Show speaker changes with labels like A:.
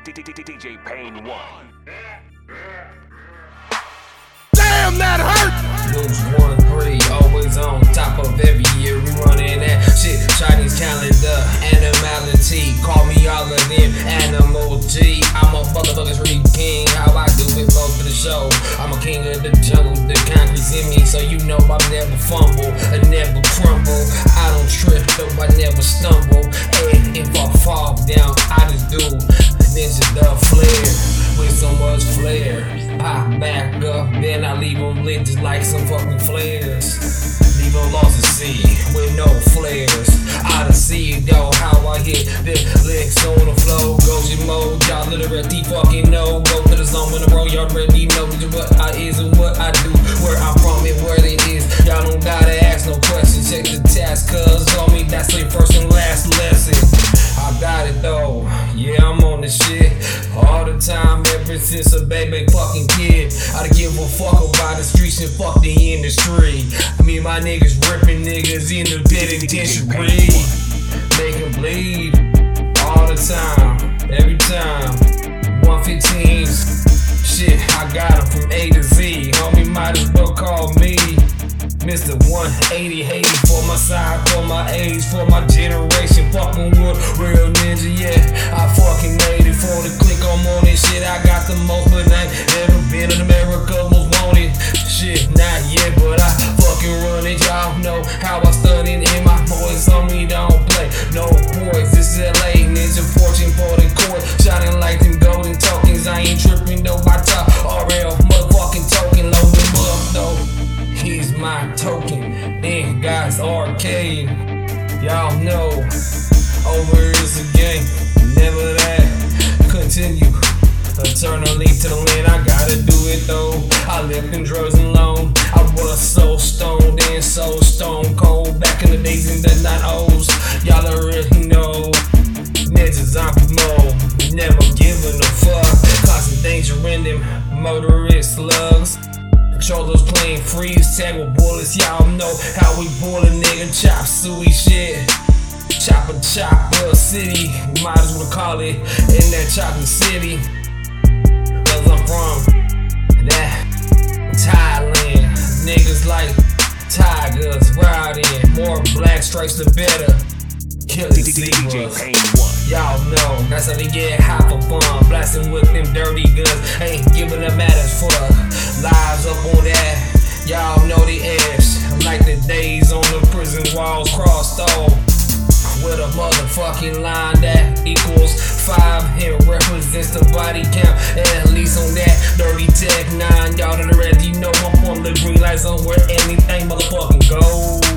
A: DJ Pain 1.
B: Damn, that hurt!
C: Lose 1-3, always on top of every year. We running that shit, Chinese calendar, animality. Call me all of them, animal G. I'm a motherfucking street king. How I do it most of the show. I'm a king of the jungle, the concrete's in me, so you know I never fumble, I never crumble. I don't trip, though I never stumble. Hey, if I fall down, I just do ninja the flare with so much flair. Pop back up, then I leave them lit just like some fucking flares. Leave them lost at sea with no flares. I done see it though, how I hit the licks on the flow. Goji mode, y'all literally fucking know. Go to the zone in a row, y'all already know what I is and what I do. Where I'm from and where it is, y'all don't gotta ask no questions. Check the task, cause on me that's the first and last lesson. I got it though, yeah, I'm on the shit all the time, ever since a baby fucking kid. I don't give a fuck about the streets and fuck the industry. Me and my niggas ripping niggas in the penitentiary. Make them bleed all the time, every time. 115s, shit, I got them from A to Z. Homie might as well call me Mr. 180, hating for my side, for my age, for my generation. Fucking with real ninja, yeah. I fucking made it for the click. I'm on this shit. I got the most, but I ain't never been in America. Most wanted shit, not yet, but I fucking run it. Y'all know how I studied in my boys on me. Don't play no boys. This is LA, ninja fortune for the court, shining like them golden tokens. I ain't tripping though. I talk RL motherfucking token, load them up though. He's my token in God's arcade. Y'all know, over is the game. Never that. Continue eternally to the land. I gotta do it though. I lived in drugs alone. I was so stoned and so stone cold. Back in the days in the 90s. Y'all already know. Ninja zombie mode. Never giving a fuck. Constant danger in them motorist slugs. Controllers playing freeze tag with bullets. Y'all know how we bull a nigga. Chop suey shit. Chopper city. Might as well call it in that chocolate city. Cause I'm from that Thailand. Niggas like tigers riding. More black stripes the better. Killing
A: DJ Pain 1.
C: Y'all know that's how they get high for fun. Blasting with them dirty guns. Ain't giving them matters for lives up on that. Y'all know the ass. Like the days on the prison walls crossed off. With a motherfucking line that equals 5. It represents the body count. At least on that dirty tech 9. Y'all already know I'm on the green light zone where anything motherfucking goes.